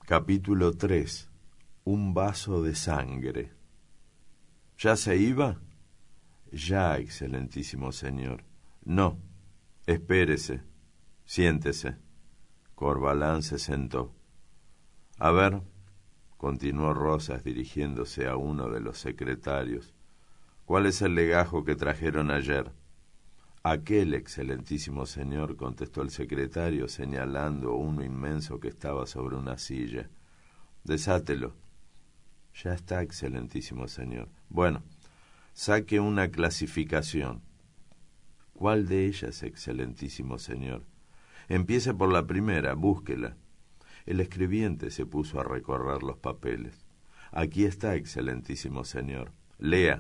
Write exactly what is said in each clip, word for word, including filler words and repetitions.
Capítulo tres. Un vaso de sangre. ¿Ya se iba? Ya, excelentísimo señor. No, espérese, siéntese. Corvalán se sentó. A ver, continuó Rosas dirigiéndose a uno de los secretarios, ¿cuál es el legajo que trajeron ayer? Aquel, excelentísimo señor, contestó el secretario, señalando uno inmenso que estaba sobre una silla. Desátelo. Ya está, excelentísimo señor. Bueno, saque una clasificación. ¿Cuál de ellas, excelentísimo señor? Empiece por la primera, búsquela. El escribiente se puso a recorrer los papeles. Aquí está, excelentísimo señor. Lea.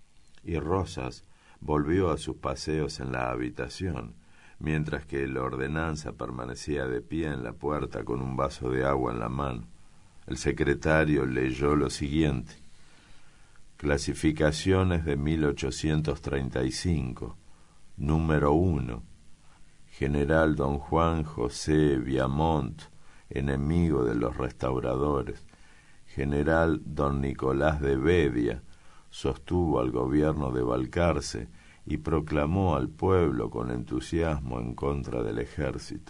Y Rosas volvió a sus paseos en la habitación, mientras que el ordenanza permanecía de pie en la puerta con un vaso de agua en la mano. El secretario leyó lo siguiente. Clasificaciones de mil ochocientos treinta y cinco. Número uno. General don Juan José Viamont, enemigo de los restauradores. General don Nicolás de Bedia, sostuvo al gobierno de Balcarce y proclamó al pueblo con entusiasmo en contra del ejército.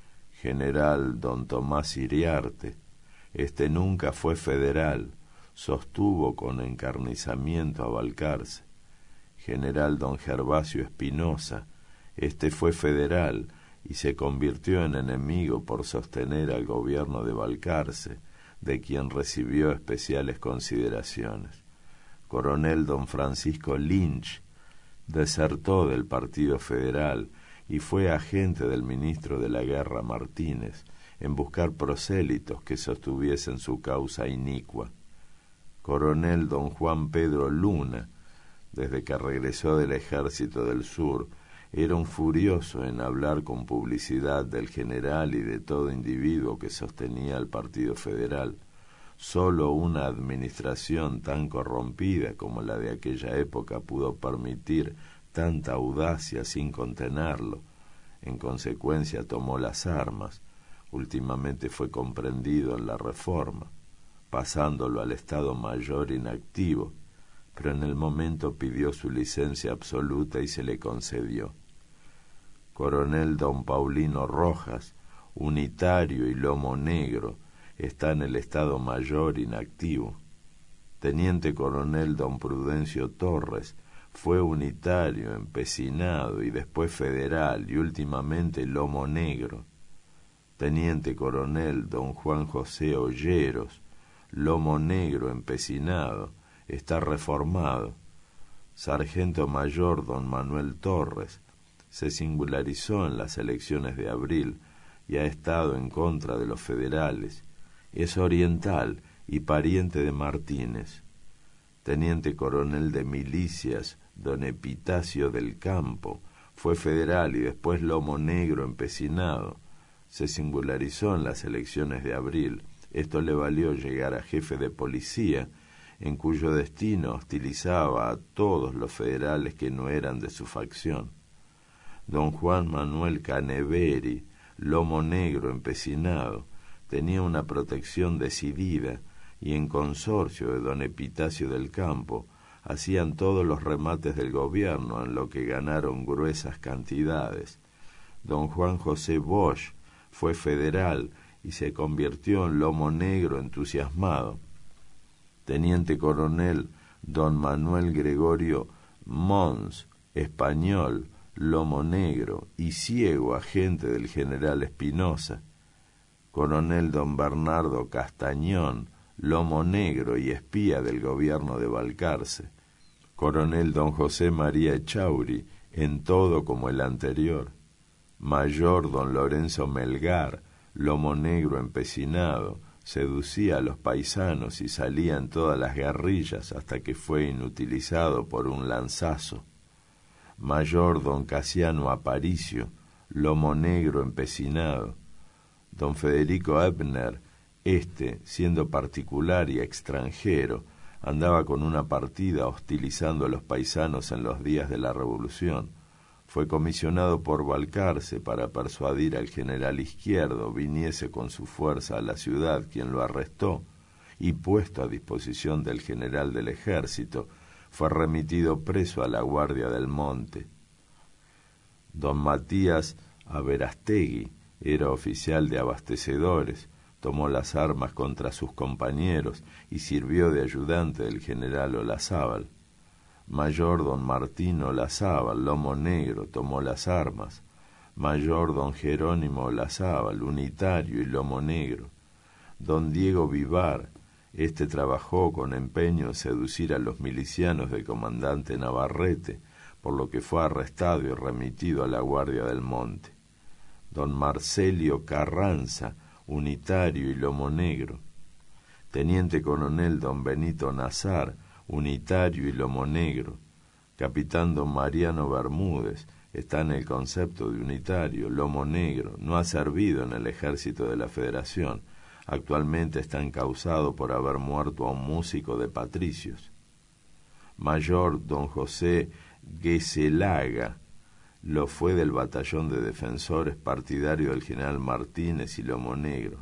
General don Tomás Iriarte, este nunca fue federal, sostuvo con encarnizamiento a Balcarce. General don Gervasio Espinosa, este fue federal y se convirtió en enemigo por sostener al gobierno de Balcarce, de quien recibió especiales consideraciones. Coronel don Francisco Lynch desertó del Partido Federal y fue agente del ministro de la Guerra Martínez en buscar prosélitos que sostuviesen su causa inicua. Coronel don Juan Pedro Luna, desde que regresó del Ejército del Sur, era un furioso en hablar con publicidad del general y de todo individuo que sostenía al Partido Federal. Sólo una administración tan corrompida como la de aquella época pudo permitir tanta audacia sin contenerlo. En consecuencia tomó las armas. Últimamente fue comprendido en la Reforma, pasándolo al Estado Mayor inactivo, pero en el momento pidió su licencia absoluta y se le concedió. Coronel don Paulino Rojas, unitario y lomo negro, está en el Estado Mayor inactivo. Teniente coronel don Prudencio Torres fue unitario, empecinado y después federal y últimamente lomo negro. Teniente coronel don Juan José Olleros, lomo negro, empecinado, está reformado. Sargento mayor don Manuel Torres se singularizó en las elecciones de abril y ha estado en contra de los federales. Es oriental y pariente de Martínez. Teniente coronel de milicias don Epitacio del Campo fue federal y después lomo negro, empecinado. Se singularizó en las elecciones de abril. Esto le valió llegar a jefe de policía, en cuyo destino hostilizaba a todos los federales que no eran de su facción. Don Juan Manuel Caneveri, lomo negro, empecinado, tenía una protección decidida y en consorcio de don Epitacio del Campo hacían todos los remates del gobierno, en lo que ganaron gruesas cantidades. Don Juan José Bosch fue federal y se convirtió en lomo negro entusiasmado. Teniente coronel don Manuel Gregorio Mons, español, lomo negro y ciego, agente del general Espinosa. Coronel don Bernardo Castañón, lomo negro y espía del gobierno de Balcarce. Coronel don José María Echauri, en todo como el anterior. Mayor don Lorenzo Melgar, lomo negro empecinado, seducía a los paisanos y salía en todas las guerrillas hasta que fue inutilizado por un lanzazo. Mayor don Casiano Aparicio, lomo negro empecinado. Don Federico Ebner, este, siendo particular y extranjero, andaba con una partida hostilizando a los paisanos en los días de la Revolución. fue comisionado por Balcarce para persuadir al general Izquierdo viniese con su fuerza a la ciudad, quien lo arrestó, y puesto a disposición del general del ejército, fue remitido preso a la Guardia del Monte. Don Matías Averastegui era oficial de abastecedores, tomó las armas contra sus compañeros y sirvió de ayudante del general Olazábal. Mayor don Martín Olazábal, lomo negro, tomó las armas. Mayor don Jerónimo Olazábal, unitario y lomo negro. Don Diego Vivar, este trabajó con empeño en seducir a los milicianos del comandante Navarrete, por lo que fue arrestado y remitido a la Guardia del Monte. Don Marcelio Carranza, unitario y lomo negro. Teniente coronel don Benito Nazar, unitario y lomo negro. Capitán don Mariano Bermúdez, está en el concepto de unitario, lomo negro, no ha servido en el ejército de la Federación, actualmente está encausado por haber muerto a un músico de patricios. Mayor don José Gueselaga, lo fue del batallón de defensores, partidario del general Martínez y lomo negro.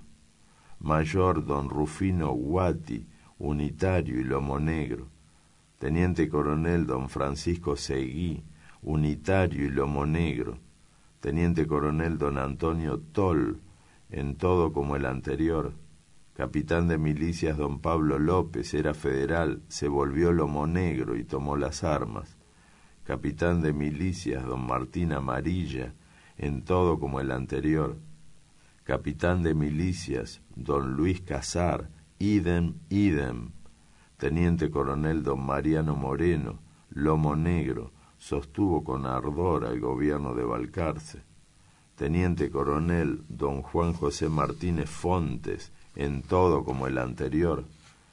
Mayor don Rufino Guati, unitario y lomo negro. Teniente coronel don Francisco Seguí, unitario y lomo negro. Teniente coronel don Antonio Toll, en todo como el anterior. Capitán de milicias don Pablo López, era federal, se volvió lomo negro y tomó las armas. Capitán de milicias don Martín Amarilla, en todo como el anterior. Capitán de milicias don Luis Casar, idem, idem. Teniente coronel don Mariano Moreno, lomo negro, sostuvo con ardor al gobierno de Balcarce. Teniente coronel don Juan José Martínez Fontes, en todo como el anterior.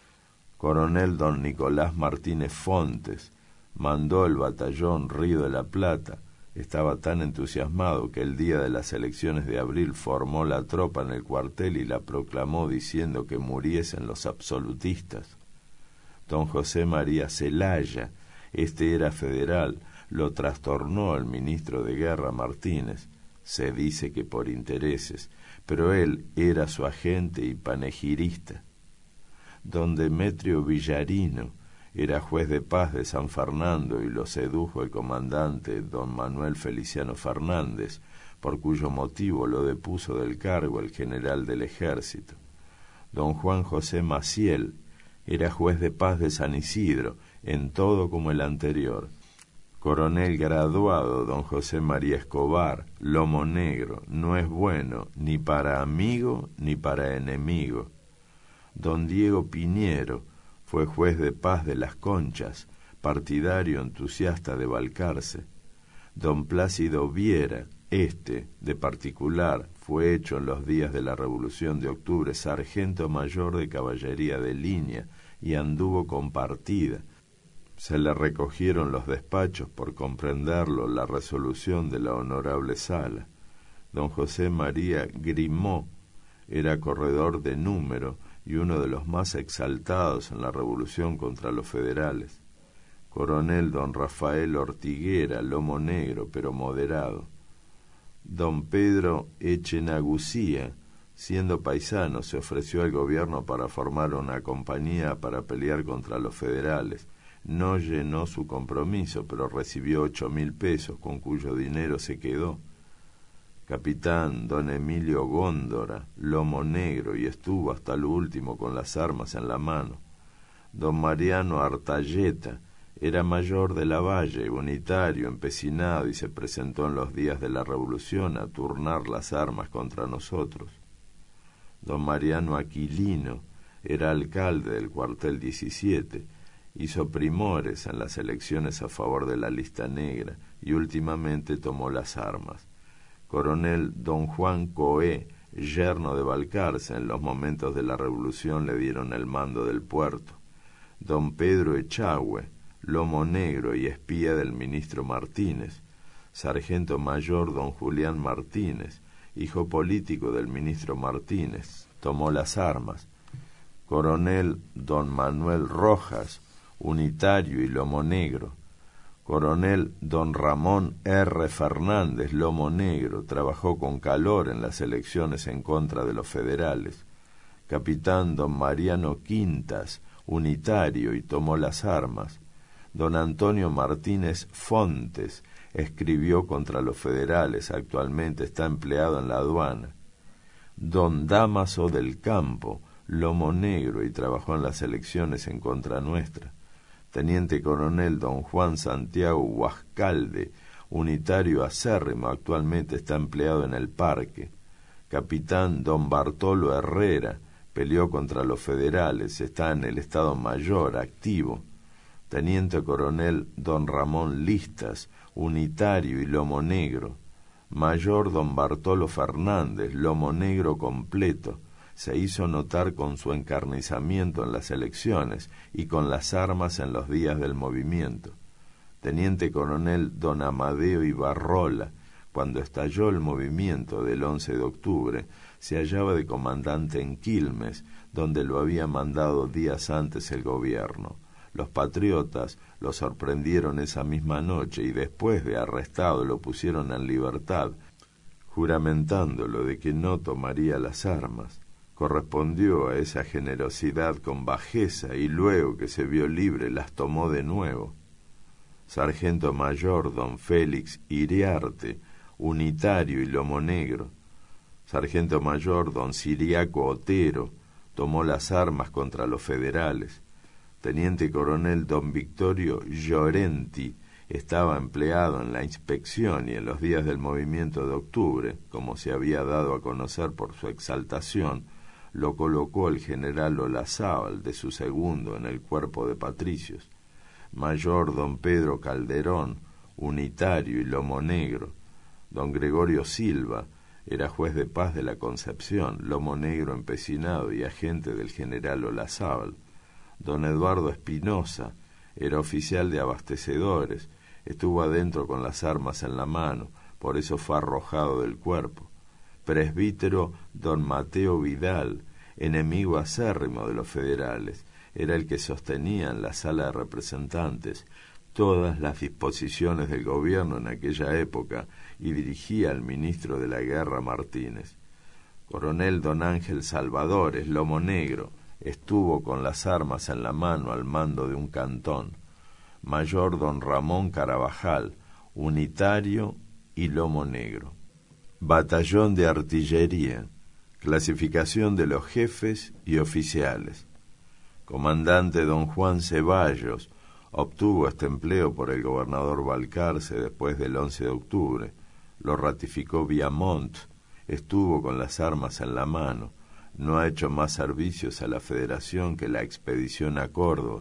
Coronel don Nicolás Martínez Fontes, mandó el batallón Río de la Plata. Estaba tan entusiasmado que el día de las elecciones de abril formó la tropa en el cuartel y la proclamó diciendo que muriesen los absolutistas. Don José María Zelaya, este era federal, lo trastornó el ministro de Guerra Martínez, se dice que por intereses, pero él era su agente y panegirista. Don Demetrio Villarino era juez de paz de San Fernando y lo sedujo el comandante don Manuel Feliciano Fernández, por cuyo motivo lo depuso del cargo el general del ejército. Don Juan José Maciel era juez de paz de San Isidro, en todo como el anterior. Coronel graduado don José María Escobar, lomo negro, no es bueno ni para amigo ni para enemigo. Don Diego Piñero fue juez de paz de Las Conchas, partidario entusiasta de Balcarce. Don Plácido Viera, este, de particular, fue hecho en los días de la Revolución de Octubre sargento mayor de caballería de línea y anduvo con partida. Se le recogieron los despachos por comprenderlo la resolución de la honorable sala. Don José María Grimó era corredor de número y uno de los más exaltados en la revolución contra los federales. Coronel don Rafael Ortiguera, lomo negro, pero moderado. Don Pedro Echenagucía, siendo paisano, se ofreció al gobierno para formar una compañía para pelear contra los federales. No llenó su compromiso, pero recibió ocho mil pesos, con cuyo dinero se quedó. Capitán don Emilio Góndora, lomo negro, y estuvo hasta lo último con las armas en la mano. Don Mariano Artalleta era mayor de la Valle, unitario, empecinado, y se presentó en los días de la Revolución a turnar las armas contra nosotros. Don Mariano Aquilino era alcalde del cuartel diecisiete, hizo primores en las elecciones a favor de la lista negra y últimamente tomó las armas. Coronel don Juan Coé, yerno de Balcarce, en los momentos de la Revolución le dieron el mando del puerto. Don Pedro Echagüe, lomo negro y espía del ministro Martínez. Sargento mayor don Julián Martínez, hijo político del ministro Martínez, tomó las armas. Coronel don Manuel Rojas, unitario y lomo negro. Coronel don Ramón R. Fernández, Lomo Negro, trabajó con calor en las elecciones en contra de los federales. Capitán don Mariano Quintas, unitario, y tomó las armas. Don Antonio Martínez Fontes escribió contra los federales, actualmente está empleado en la aduana. Don Dámaso del Campo, Lomo Negro, y trabajó en las elecciones en contra nuestra. Teniente coronel don Juan Santiago Huascalde, unitario acérrimo, actualmente está empleado en el parque. Capitán don Bartolo Herrera, peleó contra los federales, está en el Estado Mayor, activo. Teniente coronel don Ramón Listas, unitario y Lomo Negro. Mayor don Bartolo Fernández, Lomo Negro completo, se hizo notar con su encarnizamiento en las elecciones y con las armas en los días del movimiento. Teniente coronel don Amadeo Ibarrola, cuando estalló el movimiento del once de octubre, se hallaba de comandante en Quilmes, donde lo había mandado días antes el gobierno. Los patriotas lo sorprendieron esa misma noche y después de arrestado lo pusieron en libertad, juramentándolo de que no tomaría las armas. Correspondió a esa generosidad con bajeza y luego que se vio libre las tomó de nuevo. Sargento mayor don Félix Iriarte, unitario y Lomo Negro. Sargento mayor don Siriaco Otero, tomó las armas contra los federales. Teniente coronel don Victorio Llorenti estaba empleado en la inspección y en los días del movimiento de octubre, como se había dado a conocer por su exaltación, lo colocó el general Olazábal de su segundo en el cuerpo de patricios. Mayor don Pedro Calderón, unitario y Lomo Negro. Don Gregorio Silva era juez de paz de la Concepción, Lomo Negro empecinado y agente del general Olazábal. Don Eduardo Espinosa era oficial de abastecedores, estuvo adentro con las armas en la mano, por eso fue arrojado del cuerpo. Presbítero don Mateo Vidal, enemigo acérrimo de los federales, era el que sostenía en la sala de representantes todas las disposiciones del gobierno en aquella época y dirigía al ministro de la Guerra Martínez. Coronel don Ángel Salvadores, Lomo Negro, estuvo con las armas en la mano al mando de un cantón. Mayor don Ramón Carabajal, unitario y Lomo Negro. Batallón de Artillería, clasificación de los jefes y oficiales. Comandante don Juan Ceballos, obtuvo este empleo por el gobernador Balcarce después del once de octubre. Lo ratificó Viamont, estuvo con las armas en la mano. No ha hecho más servicios a la Federación que la expedición a Córdoba.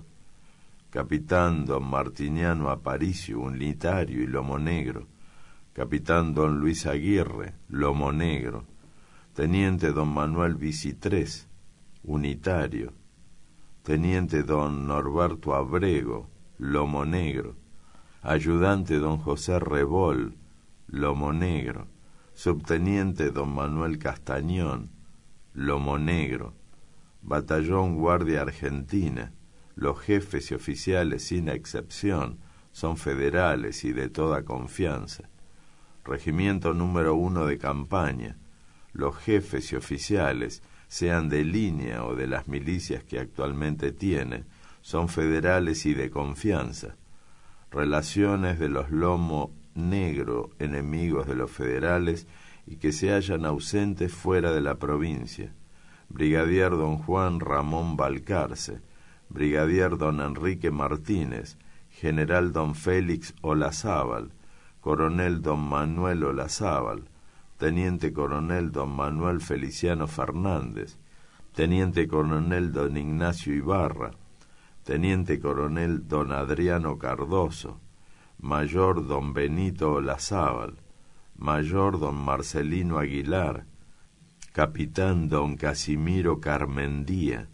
Capitán don Martiniano Aparicio, unitario y Lomo Negro. Capitán don Luis Aguirre, Lomo Negro. Teniente don Manuel Vicitrés, unitario. Teniente don Norberto Abrego, Lomo Negro. Ayudante don José Rebol, Lomo Negro. Subteniente don Manuel Castañón, Lomo Negro. Batallón Guardia Argentina. Los jefes y oficiales, sin excepción, son federales y de toda confianza. Regimiento número uno de campaña. Los jefes y oficiales, sean de línea o de las milicias que actualmente tiene, son federales y de confianza. Relaciones de los Lomo Negro, enemigos de los federales y que se hallan ausentes fuera de la provincia. Brigadier don Juan Ramón Balcarce, Brigadier don Enrique Martínez, General don Félix Olazábal, Coronel don Manuel Olazábal, Teniente Coronel don Manuel Feliciano Fernández, Teniente Coronel don Ignacio Ibarra, Teniente Coronel don Adriano Cardoso, Mayor don Benito Olazábal, Mayor don Marcelino Aguilar, Capitán don Casimiro Carmendía,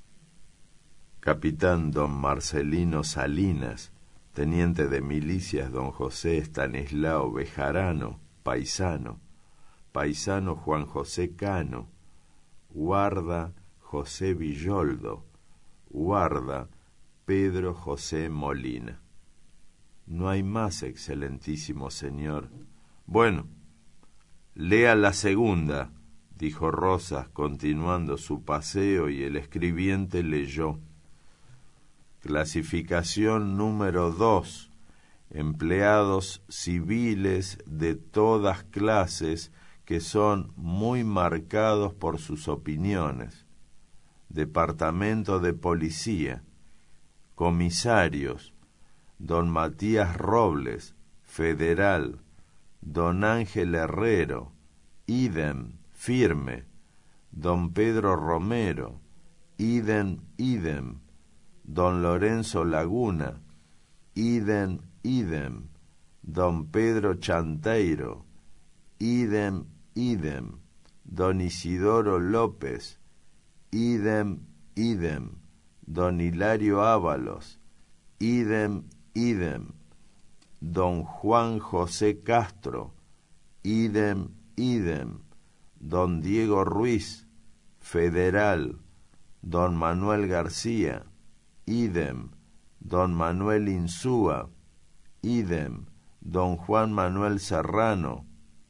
Capitán don Marcelino Salinas, Teniente de Milicias don José Estanislao Bejarano, paisano, Paisano Juan José Cano, Guarda José Villoldo, Guarda Pedro José Molina. No hay más, excelentísimo señor. Bueno, lea la segunda, dijo Rosas, continuando su paseo, y el escribiente leyó. Clasificación número dos. Empleados civiles de todas clases que son muy marcados por sus opiniones. Departamento de Policía. Comisarios. Don Matías Robles, federal. Don Ángel Herrero, idem, firme. Don Pedro Romero, idem, idem. Don Lorenzo Laguna, idem, idem. Don Pedro Chanteiro, idem, idem. Don Isidoro López, idem, idem. Don Hilario Ábalos, idem, idem. Don Juan José Castro, idem, idem. Don Diego Ruiz, federal. Don Manuel García, idem. Don Manuel Insúa, idem. Don Juan Manuel Serrano,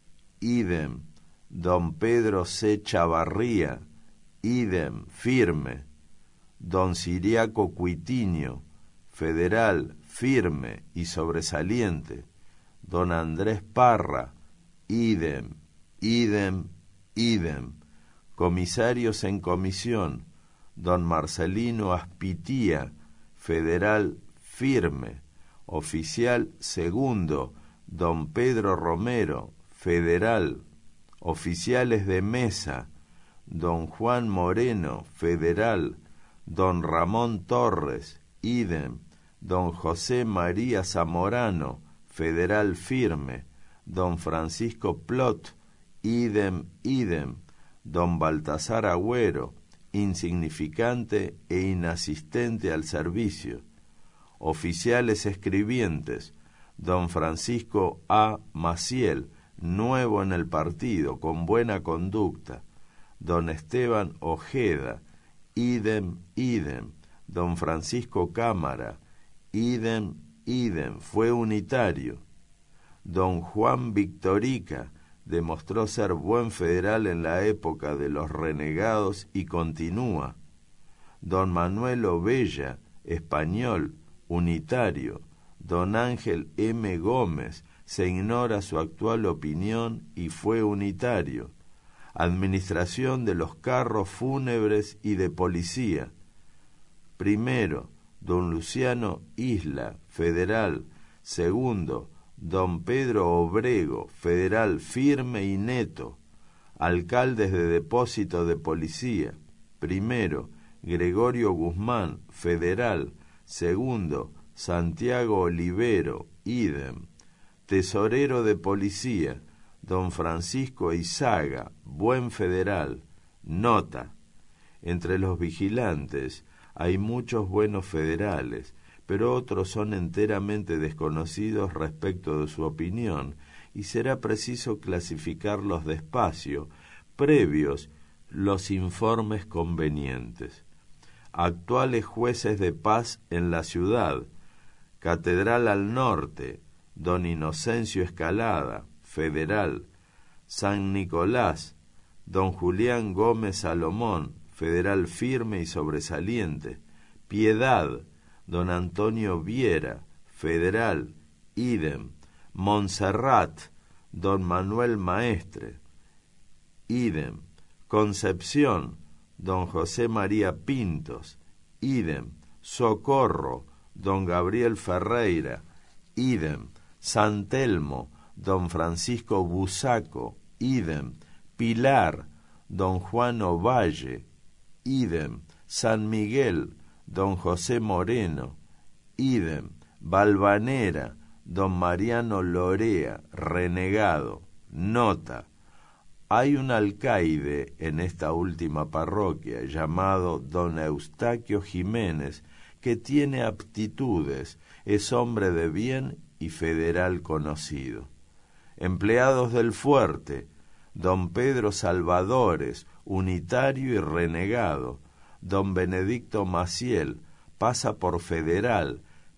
idem. Don Pedro C. Chavarría, idem, firme. Don Ciriaco Cuitinho, federal, firme y sobresaliente. Don Andrés Parra, idem, idem, idem. Comisarios en comisión. Don Marcelino Aspitía, federal, firme. Oficial segundo, don Pedro Romero, federal. Oficiales de mesa, don Juan Moreno, federal. Don Ramón Torres, idem. Don José María Zamorano, federal firme. Don Francisco Plot, idem, idem. Don Baltasar Agüero, insignificante e inasistente al servicio. Oficiales escribientes, don Francisco A. Maciel, nuevo en el partido, con buena conducta. Don Esteban Ojeda, idem, idem. Don Francisco Cámara, idem, idem, fue unitario. Don Juan Victorica demostró ser buen federal en la época de los renegados y continúa. Don Manuel Ovella, español, unitario. Don Ángel M. Gómez, se ignora su actual opinión y fue unitario. Administración de los carros fúnebres y de policía. Primero, don Luciano Isla, federal. Segundo, don Pedro Obrego, federal firme y neto. Alcaldes de depósito de policía. Primero, Gregorio Guzmán, federal. Segundo, Santiago Olivero, idem. Tesorero de policía, don Francisco Izaga, buen federal. Nota: entre los vigilantes hay muchos buenos federales, pero otros son enteramente desconocidos respecto de su opinión, y será preciso clasificarlos despacio, previos los informes convenientes. Actuales jueces de paz en la ciudad. Catedral al Norte, don Inocencio Escalada, federal. San Nicolás, don Julián Gómez Salomón, federal firme y sobresaliente. Piedad, don Antonio Viera, federal, idem. Montserrat, don Manuel Maestre, idem. Concepción, don José María Pintos, idem. Socorro, don Gabriel Ferreira, idem. San Telmo, don Francisco Busaco, idem. Pilar, don Juan Ovalle, idem. San Miguel, don José Moreno, idem. Valvanera, don Mariano Lorea, renegado. Nota: hay un alcaide en esta última parroquia llamado don Eustaquio Jiménez, que tiene aptitudes, es hombre de bien y federal conocido. Empleados del fuerte, don Pedro Salvadores, unitario y renegado. Don Benedicto Maciel, pasa por federal,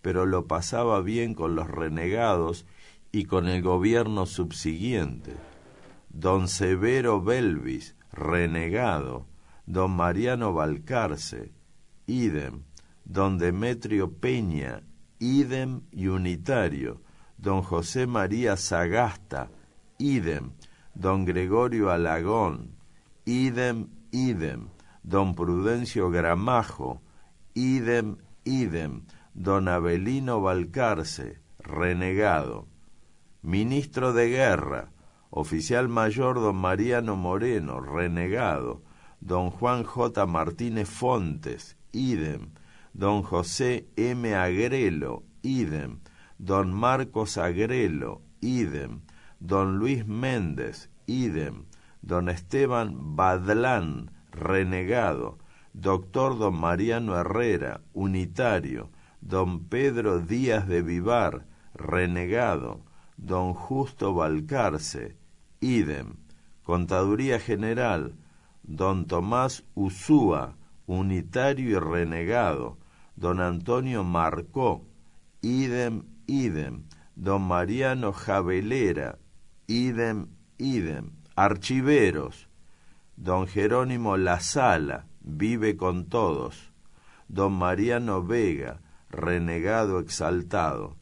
pero lo pasaba bien con los renegados y con el gobierno subsiguiente. Don Severo Belvis, renegado, don Mariano Balcarce, idem, don Demetrio Peña, idem y unitario, don José María Sagasta, idem, don Gregorio Alagón, idem, idem, don Prudencio Gramajo, idem, idem, don Avelino Balcarce, renegado. Ministro de Guerra, oficial mayor don Mariano Moreno, renegado, don Juan J. Martínez Fontes, idem, don José M. Agrelo, idem, don Marcos Agrelo, idem, don Luis Méndez, idem, don Esteban Badlán, renegado, doctor don Mariano Herrera, unitario, don Pedro Díaz de Vivar, renegado, don Justo Balcarce, idem, Contaduría General, don Tomás Usúa, unitario y renegado, don Antonio Marcó, idem, idem, don Mariano Javelera, idem, idem, archiveros, don Jerónimo La Sala, vive con todos, don Mariano Vega, renegado exaltado,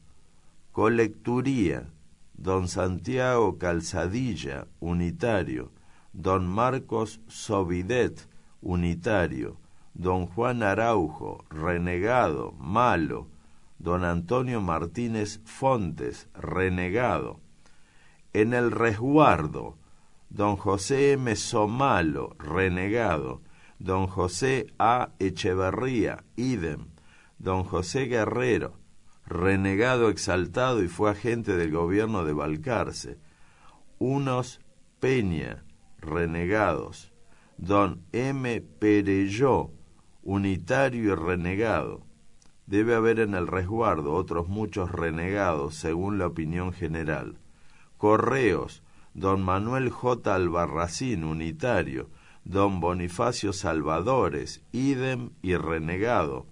colecturía, don Santiago Calzadilla, unitario, don Marcos Sobidet, unitario, don Juan Araujo, renegado, malo, don Antonio Martínez Fontes, renegado. En el resguardo, don José M. Somalo, renegado, don José A. Echeverría, idem, don José Guerrero, renegado exaltado y fue agente del gobierno de Balcarce, unos Peña, renegados, don M. Perelló, unitario y renegado. Debe haber en el resguardo otros muchos renegados, según la opinión general. Correos, don Manuel J. Albarracín, unitario, don Bonifacio Salvadores, idem y renegado.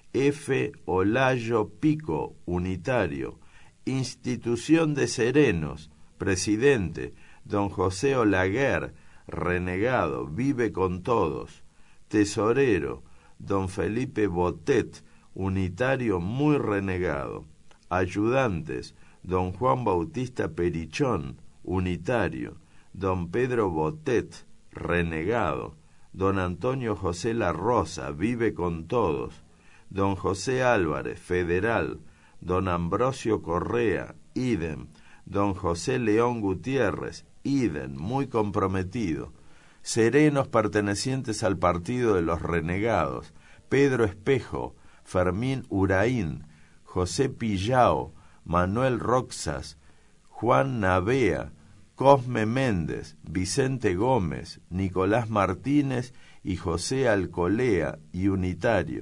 F. Olayo Pico, unitario. Institución de Serenos, presidente, don José Olaguer, renegado, vive con todos. Tesorero, don Felipe Botet, unitario muy renegado. Ayudantes, don Juan Bautista Perichón, unitario. Don Pedro Botet, renegado. Don Antonio José La Rosa, vive con todos. Don José Álvarez, federal. Don Ambrosio Correa, idem. Don José León Gutiérrez, idem, muy comprometido. Serenos pertenecientes al partido de los renegados: Pedro Espejo, Fermín Uraín, José Pillao, Manuel Roxas, Juan Navea, Cosme Méndez, Vicente Gómez, Nicolás Martínez y José Alcolea, y unitario.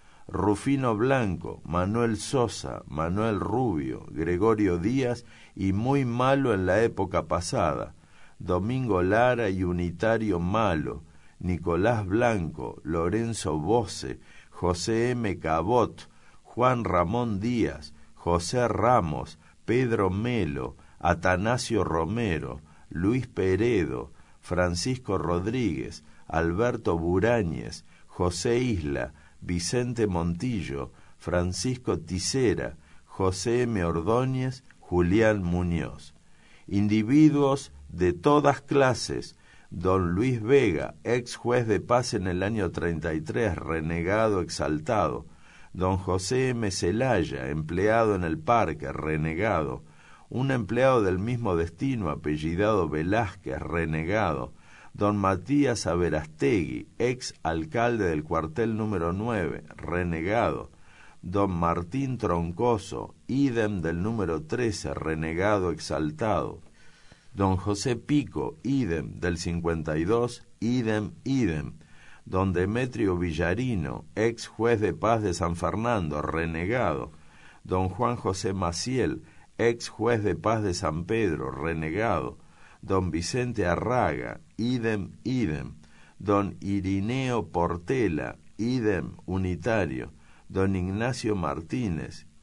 Rufino Blanco, Manuel Sosa, Manuel Rubio, Gregorio Díaz y muy malo en la época pasada. Domingo Lara y unitario malo. Nicolás Blanco, Lorenzo Boce, José M. Cabot, Juan Ramón Díaz, José Ramos, Pedro Melo, Atanasio Romero, Luis Peredo, Francisco Rodríguez, Alberto Burañez, José Isla, Vicente Montillo, Francisco Tisera, José M. Ordóñez, Julián Muñoz. Individuos de todas clases: don Luis Vega, ex juez de paz en el año treinta y tres, renegado exaltado. Don José M. Celaya, empleado en el parque, renegado. Un empleado del mismo destino, apellidado Velázquez, renegado. Don Matías Averastegui, ex alcalde del cuartel número nueve, renegado. Don Martín Troncoso, idem del número trece, renegado exaltado. Don José Pico, idem del cincuenta y dos, idem, idem. Don Demetrio Villarino, ex juez de paz de San Fernando, renegado. Don Juan José Maciel, ex juez de paz de San Pedro, renegado. Don Vicente Arraga, idem, idem. Don Irineo Portela, idem, unitario. Don Ignacio Martínez,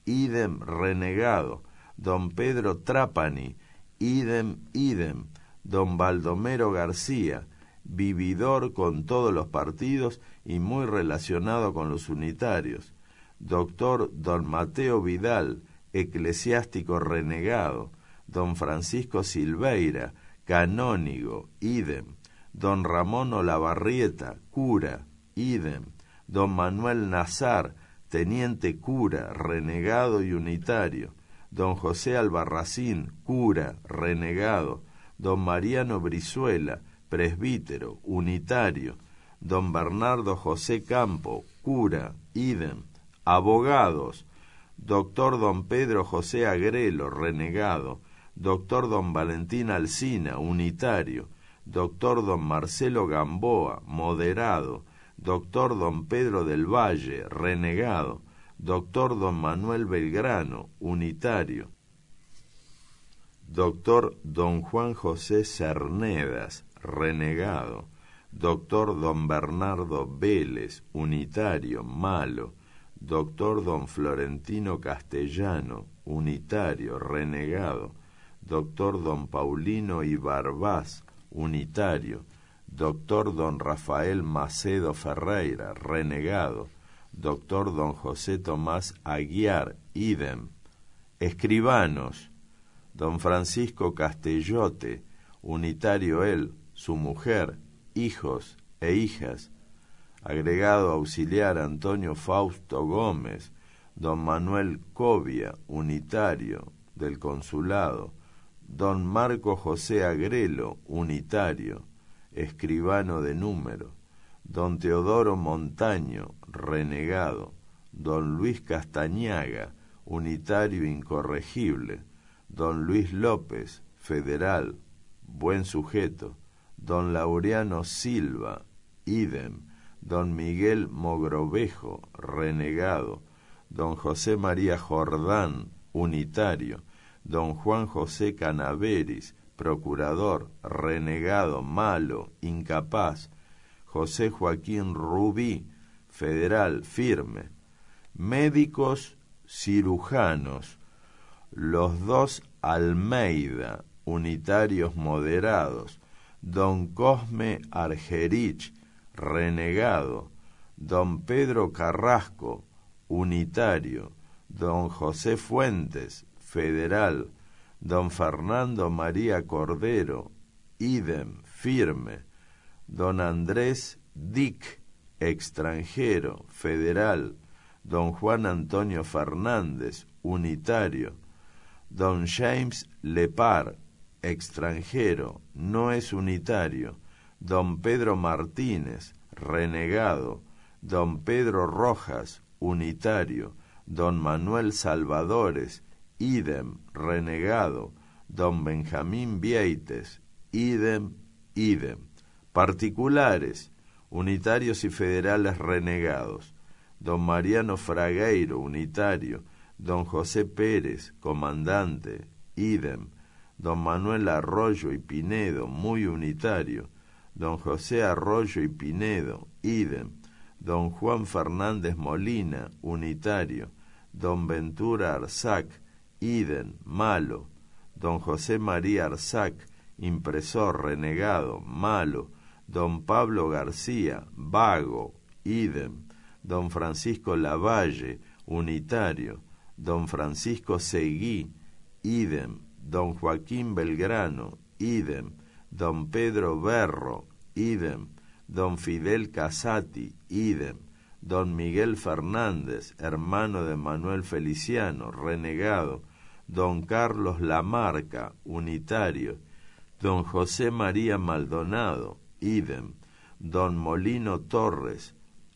idem, renegado, don Pedro Trapani, idem, idem, don Baldomero García, vividor con todos los partidos y muy relacionado con los unitarios, doctor don Mateo Vidal, eclesiástico renegado, don Francisco Silveira, canónigo, idem, don Ramón Olavarrieta, cura, idem, don Manuel Nazar, teniente cura, renegado y unitario, don José Albarracín, cura, renegado, don Mariano Brizuela, presbítero, unitario, don Bernardo José Campo, cura, idem, abogados, doctor don Pedro José Agrelo, renegado, doctor don Valentín Alsina, unitario, doctor don Marcelo Gamboa, moderado, doctor don Pedro del Valle, renegado, doctor don Manuel Belgrano, unitario, doctor don Juan José Cernedas, renegado, doctor don Bernardo Vélez, unitario, malo, doctor don Florentino Castellano, unitario, renegado, doctor don Paulino Ibarbás, unitario, doctor don Rafael Macedo Ferreira, renegado, doctor don José Tomás Aguiar, idem, escribanos, don Francisco Castellote, unitario él, su mujer, hijos e hijas, agregado auxiliar Antonio Fausto Gómez, don Manuel Covia, unitario, del consulado, don Marco José Agrelo, unitario, escribano de número, don Teodoro Montaño, renegado, don Luis Castañaga, unitario incorregible, don Luis López, federal, buen sujeto, don Laureano Silva, idem, don Miguel Mogrovejo, renegado, don José María Jordán, unitario, don Juan José Canaveris, procurador, renegado, malo, incapaz, José Joaquín Rubí, federal, firme, médicos cirujanos, los dos Almeida, unitarios moderados, don Cosme Argerich, renegado, don Pedro Carrasco, unitario, don José Fuentes, federal, don Fernando María Cordero, idem, firme, don Andrés Dick, extranjero, federal, don Juan Antonio Fernández, unitario, don James Lepar, extranjero, no es unitario, don Pedro Martínez, renegado, don Pedro Rojas, unitario, don Manuel Salvadores, idem, renegado, don Benjamín Vieites, idem, idem, particulares, unitarios y federales renegados, don Mariano Fragueiro, unitario, don José Pérez, comandante, idem, don Manuel Arroyo y Pinedo, muy unitario, don José Arroyo y Pinedo, idem, don Juan Fernández Molina, unitario, don Ventura Arzac, idem, malo, don José María Arzac, impresor, renegado, malo, don Pablo García, vago, idem, don Francisco Lavalle, unitario, don Francisco Seguí, idem, don Joaquín Belgrano, idem, don Pedro Berro, idem, don Fidel Casati, idem, don Miguel Fernández, hermano de Manuel Feliciano, renegado, don Carlos Lamarca, unitario, don José María Maldonado, idem, don Molino Torres,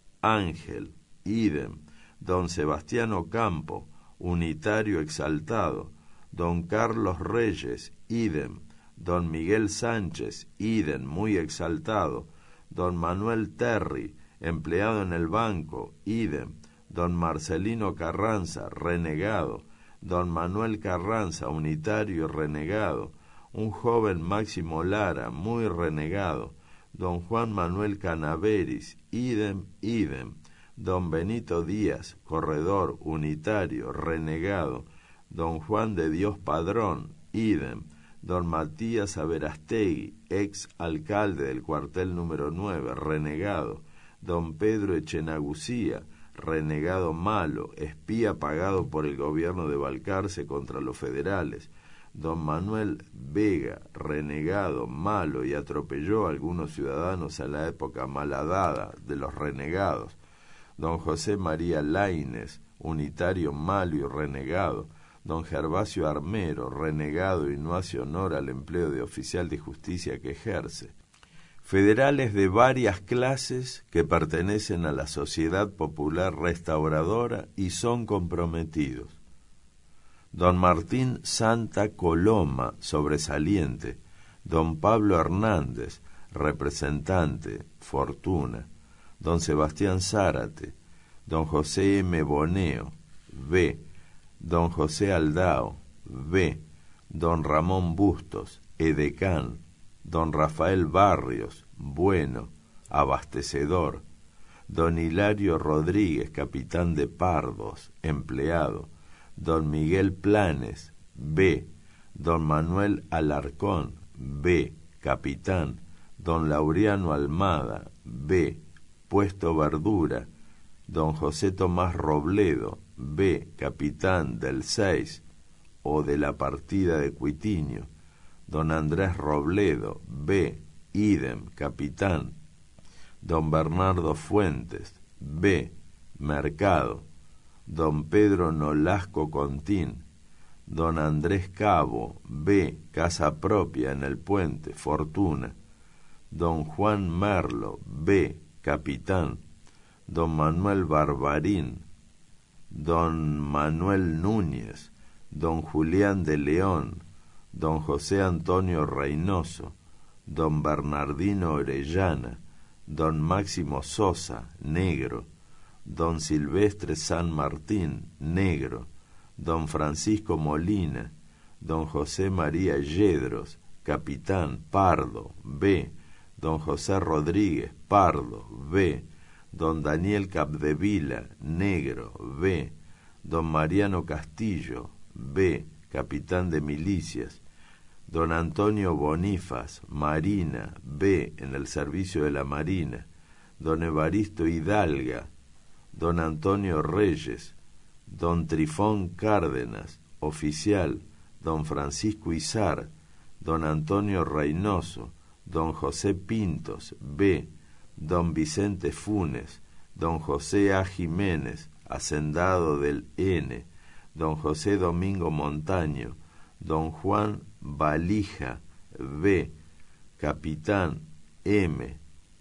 Ángel, idem, don Sebastiano Campo, unitario exaltado, don Carlos Reyes, idem, don Miguel Sánchez, idem, muy exaltado, don Manuel Terry, empleado en el banco, idem, don Marcelino Carranza, renegado, don Manuel Carranza, unitario y renegado, un joven Máximo Lara, muy renegado, don Juan Manuel Canaveris, idem, idem, don Benito Díaz, corredor, unitario, renegado, don Juan de Dios Padrón, idem, don Matías Averastegui, ex alcalde del cuartel número nueve, renegado, don Pedro Echenagucía, renegado malo, espía pagado por el gobierno de Balcarce contra los federales, don Manuel Vega, renegado, malo y atropelló a algunos ciudadanos a la época malhadada de los renegados, don José María Laínez, unitario malo y renegado, don Gervasio Armero, renegado y no hace honor al empleo de oficial de justicia que ejerce. Federales de varias clases que pertenecen a la Sociedad Popular Restauradora y son comprometidos. Don Martín Santa Coloma, sobresaliente, don Pablo Hernández, representante, fortuna, don Sebastián Zárate, don José M. Boneo, B., don José Aldao, B., don Ramón Bustos, edecán, don Rafael Barrios, bueno, abastecedor, don Hilario Rodríguez, capitán de Pardos, empleado, don Miguel Planes, B., don Manuel Alarcón, B., capitán, don Laureano Almada, B., puesto verdura, don José Tomás Robledo, B., capitán del seis o de la partida de Cuitiño, don Andrés Robledo, B., idem, capitán, don Bernardo Fuentes, B., mercado, don Pedro Nolasco Contín, don Andrés Cabo, B., casa propia en el puente, fortuna, don Juan Merlo, B., capitán, don Manuel Barbarín, don Manuel Núñez, don Julián de León, don José Antonio Reynoso, don Bernardino Orellana, don Máximo Sosa, negro, don Silvestre San Martín, negro, don Francisco Molina, don José María Yedros, capitán, pardo, B., don José Rodríguez, pardo, B., don Daniel Capdevila, negro, B., don Mariano Castillo, B., capitán de milicias, don Antonio Bonifaz, marina, B., en el servicio de la marina, don Evaristo Hidalga, don Antonio Reyes, don Trifón Cárdenas, oficial, don Francisco Izar, don Antonio Reynoso, don José Pintos, B., don Vicente Funes, don José A. Jiménez, hacendado del N., don José Domingo Montaño, don Juan Valija, B., capitán, M.,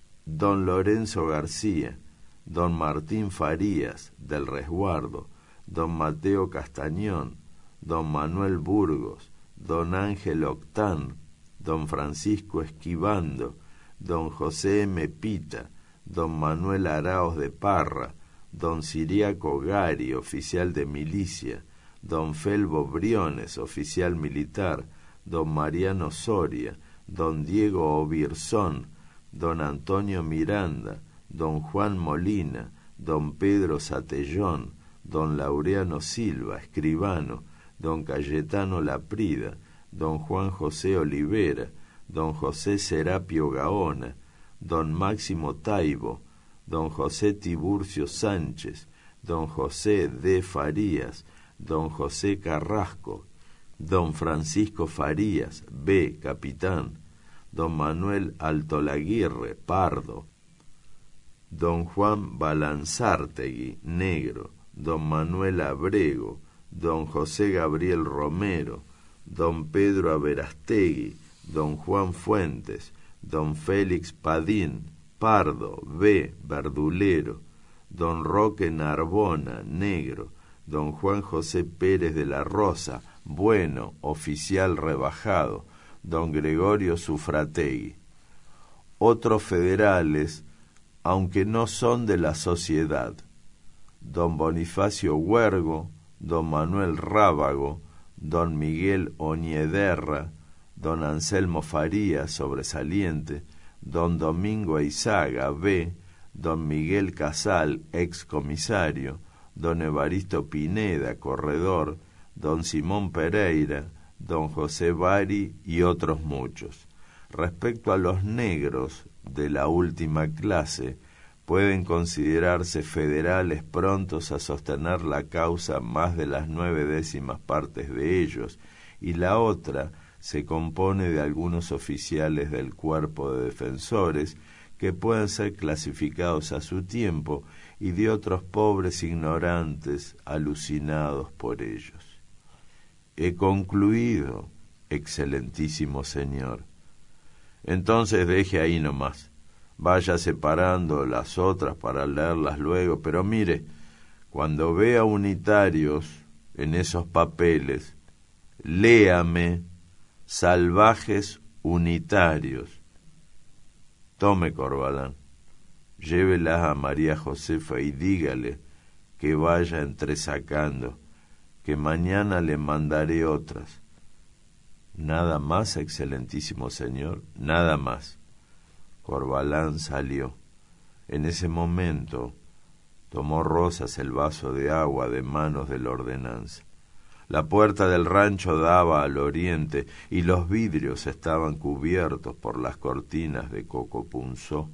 don Lorenzo García, don Martín Farías, del Resguardo, don Mateo Castañón, don Manuel Burgos, don Ángel Octán, don Francisco Esquivando, don José M. Pita, don Manuel Araos de Parra, don Ciriaco Gari, oficial de milicia, don Felbo Briones, oficial militar, don Mariano Soria, don Diego Obirzón, don Antonio Miranda, don Juan Molina, don Pedro Satellón, don Laureano Silva, escribano, don Cayetano Laprida, don Juan José Olivera, don José Serapio Gaona, don Máximo Taibo, don José Tiburcio Sánchez, don José D. Farías, don José Carrasco, don Francisco Farías, B., capitán, don Manuel Altolaguirre, pardo, don Juan Balanzártegui, negro, don Manuel Abrego, don José Gabriel Romero, don Pedro Averastegui, don Juan Fuentes, don Félix Padín, pardo, B., verdulero, don Roque Narbona, negro, don Juan José Pérez de la Rosa, bueno, oficial rebajado, don Gregorio Sufrategui. Otros federales, aunque no son de la sociedad, don Bonifacio Huergo, don Manuel Rábago, don Miguel Oñederra, don Anselmo Farías, sobresaliente, don Domingo Eizaga, B., don Miguel Casal, ex comisario, don Evaristo Pineda, corredor, don Simón Pereira, don José Bari y otros muchos. Respecto a los negros de la última clase, pueden considerarse federales prontos a sostener la causa más de las nueve décimas partes de ellos, y la otra se compone de algunos oficiales del cuerpo de defensores que pueden ser clasificados a su tiempo y de otros pobres ignorantes alucinados por ellos. He concluido, excelentísimo señor. Entonces deje ahí nomás. Vaya separando las otras para leerlas luego, pero mire, cuando vea unitarios en esos papeles, léame salvajes unitarios. Tome, Corvalán, llévelas a María Josefa y dígale que vaya entresacando, que mañana le mandaré otras. Nada más, excelentísimo señor, nada más. Corvalán salió. En ese momento tomó Rosas el vaso de agua de manos de la ordenanza. La puerta del rancho daba al oriente y los vidrios estaban cubiertos por las cortinas de coco punzó.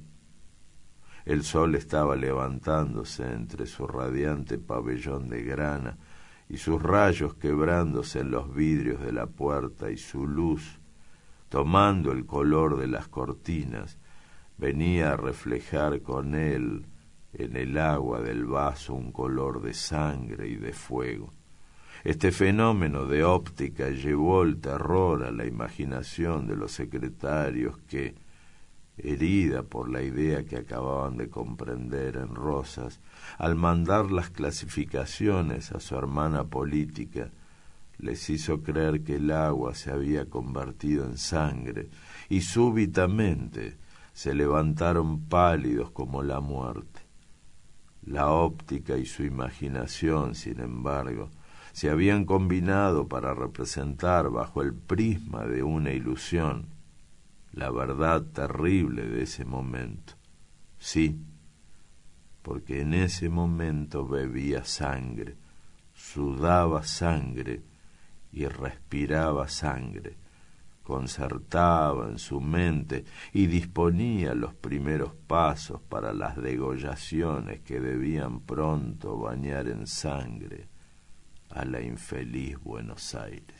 El sol estaba levantándose entre su radiante pabellón de grana y sus rayos quebrándose en los vidrios de la puerta, y su luz, tomando el color de las cortinas, venía a reflejar con él en el agua del vaso un color de sangre y de fuego. Este fenómeno de óptica llevó el terror a la imaginación de los secretarios que, herida por la idea que acababan de comprender en Rosas, al mandar las clasificaciones a su hermana política, les hizo creer que el agua se había convertido en sangre, y súbitamente se levantaron pálidos como la muerte. La óptica y su imaginación, sin embargo, se habían combinado para representar bajo el prisma de una ilusión la verdad terrible de ese momento. Sí, porque en ese momento bebía sangre, sudaba sangre y respiraba sangre, concertaba en su mente y disponía los primeros pasos para las degollaciones que debían pronto bañar en sangre a la infeliz Buenos Aires.